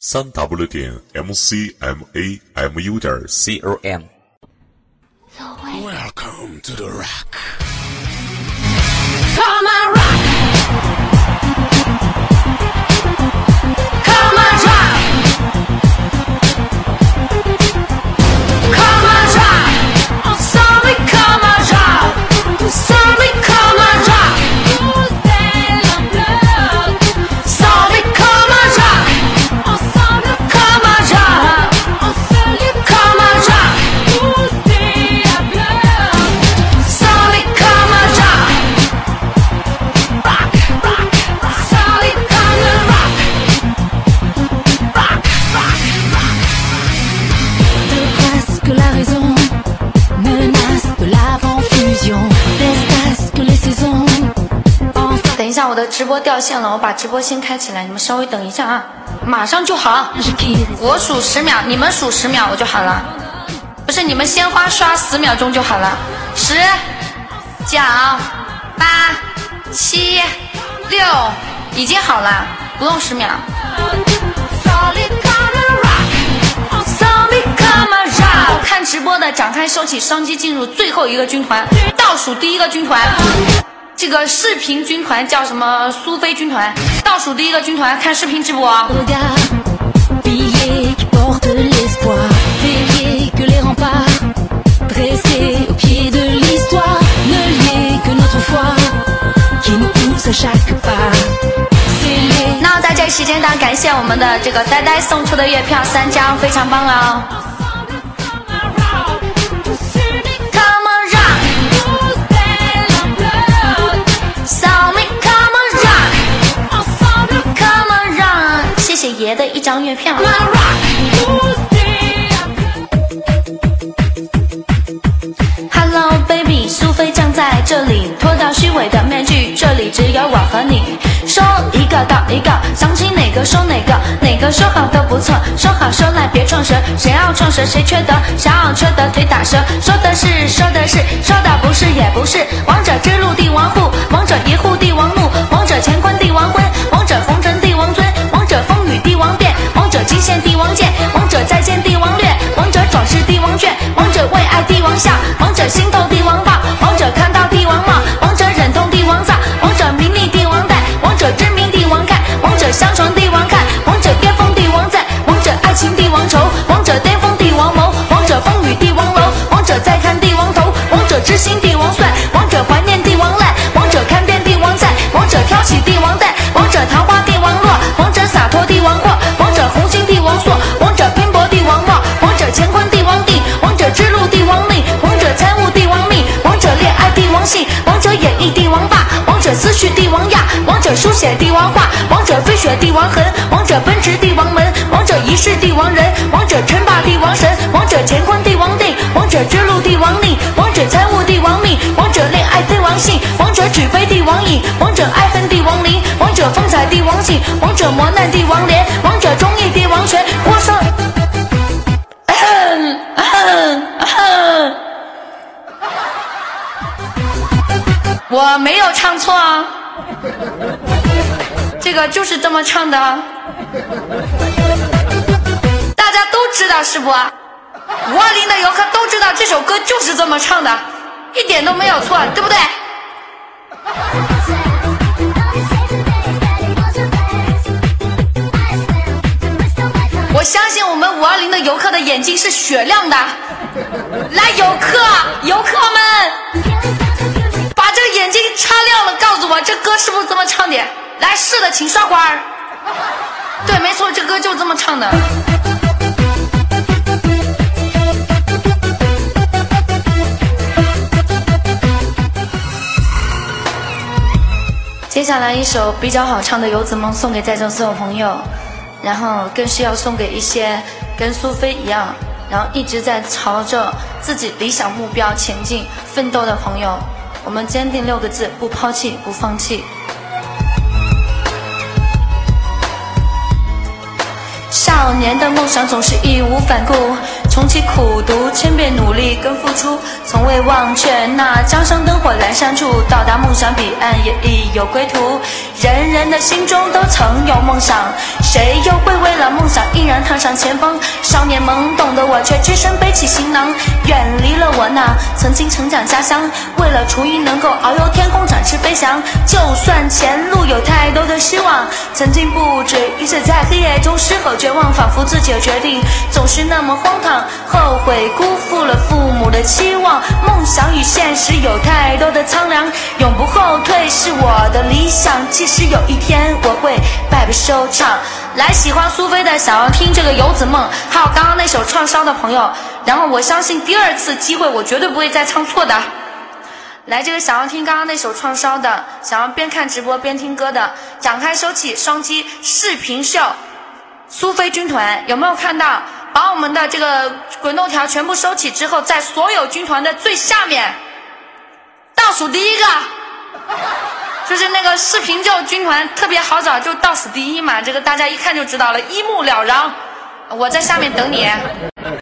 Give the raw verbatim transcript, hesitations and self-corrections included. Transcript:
三 w 点 m c m a m u 点 c o m。 Welcome to the rock. Come on, rock. Come on, rock. Come on, rock. Oh, sorry, come on, rock. Sorry, come on, rock. Sorry, come on, rock. Oh, sorry, come on, rock. Oh, sorry, come on, rock. Sorry, come on, rock. Rock, rock, sorry, come on, rock. Rock, rock, rock. De presque la raison, menace de l'avant-fusion, l'espace que les saisons. 等一下，我的直播掉线了，我把直播先开起来，你们稍微等一下啊，马上就好。我数十秒，你们数十秒，我就好了。不是你们鲜花刷十秒钟就好了。十、九、八、七、六，已经好了，不用十秒。 Sorry, come on, rock. Oh, sorry, come on, rock. 看直播的展开收起商机，进入最后一个军团，倒数第一个军团。这个视频军团叫什么？苏菲军团。倒数第一个军团看视频直播。 Regard, billet qui porte l'espoir, veiller que les remparts, dressés au pied de l'histoire, ne lier que notre foi, qui nous pousse à chaque pas. C'est les 那在这时间段，感谢我们的这个呆呆送出的月票三张，非常棒哦。Come on rock, sorry, come on rock, come on rock， 谢谢爷的一张月票。Hello baby， 苏菲站在这里，脱掉虚伪的面具，这里只有我和你。说一个到一个，想起哪个说哪个，哪个说好都不错，说好说赖别撞舌，谁要撞舌谁缺德，想要缺德腿打折。说的是说的是，说的不是也不是。王者之路帝王护，王者一护帝王怒，王者乾坤帝王昏，王者红尘帝王尊，王者风雨帝王变，王者极限帝王剑，王者再见帝王掠，王者壮士帝王卷，王者为爱帝王笑，王者心头帝王抱，王者看到帝王冒，王者忍痛帝王造，王者名利帝王带，王者知名帝王看，王者相传帝王看，王者巅峰帝王在，王者爱情帝王愁，王者巅峰帝王谋，王者风雨帝王楼，王者再看帝王头，王者知心帝王帅，王者怀念帝王赖，王者看遍帝王在，王者挑起帝王带，王者桃花帝王落，王者洒脱帝王阔，王者红心帝王硕，王者拼搏帝王茂，王者乾坤帝王定，王者之路帝王命，王者参悟帝王命，王者恋爱帝王信，王者演绎帝王霸，王者思绪帝王亚，王者书写帝王画，王者飞雪帝王痕，王者奔驰帝王门，王者一世帝王人，王者称霸帝王神，王者乾坤帝王定，王者之路帝王令，王者参悟帝王命，王者恋爱帝王信，王者举杯帝王饮，王者爱恨帝王灵，王者风采帝王信，王者磨难帝王莲，王者忠义帝王权。我说，咳咳咳我没有唱错啊，这个就是这么唱的，大家都知道是不？五二零的游客都知道这首歌就是这么唱的，一点都没有错，对不对？我相信我们五二零的游客的眼睛是雪亮的。来，游客，游客们，把这个眼睛擦亮了，告诉我这歌是不是这么唱的？来，是的，请刷花儿。对，没错，这歌就这么唱的。接下来一首比较好唱的《游子梦》送给在座所有朋友，然后更是要送给一些跟苏菲一样，然后一直在朝着自己理想目标前进奋斗的朋友。我们坚定六个字：不抛弃，不放弃。少年的梦想总是义无反顾，穷其苦读，千遍努力跟付出，从未忘却那江上灯火阑珊处，到达梦想彼岸也已有归途。人人的心中都曾有梦想，谁又会为了梦想一踏上前方。少年懵懂的我却只身背起行囊，远离了我那曾经成长家乡。为了雏鹰能够遨游天空，展翅飞翔，就算前路有太多的失望，曾经不止一次在黑夜中嘶吼绝望，仿佛自己的决定总是那么荒唐，后悔辜负了父母的期望。梦想与现实有太多的苍凉，永不后退是我的理想，即使有一天我会败北收场。来，喜欢苏菲的想要听这个游子梦，还有刚刚那首串烧的朋友，然后我相信第二次机会我绝对不会再唱错的。来，这个想要听刚刚那首串烧的，想要边看直播边听歌的，展开收起双击视频秀苏菲军团，有没有看到把我们的这个滚动条全部收起之后，在所有军团的最下面倒数第一个，就是那个视频秀军团特别好找，就倒数第一嘛，这个大家一看就知道了，一目了然。我在下面等你。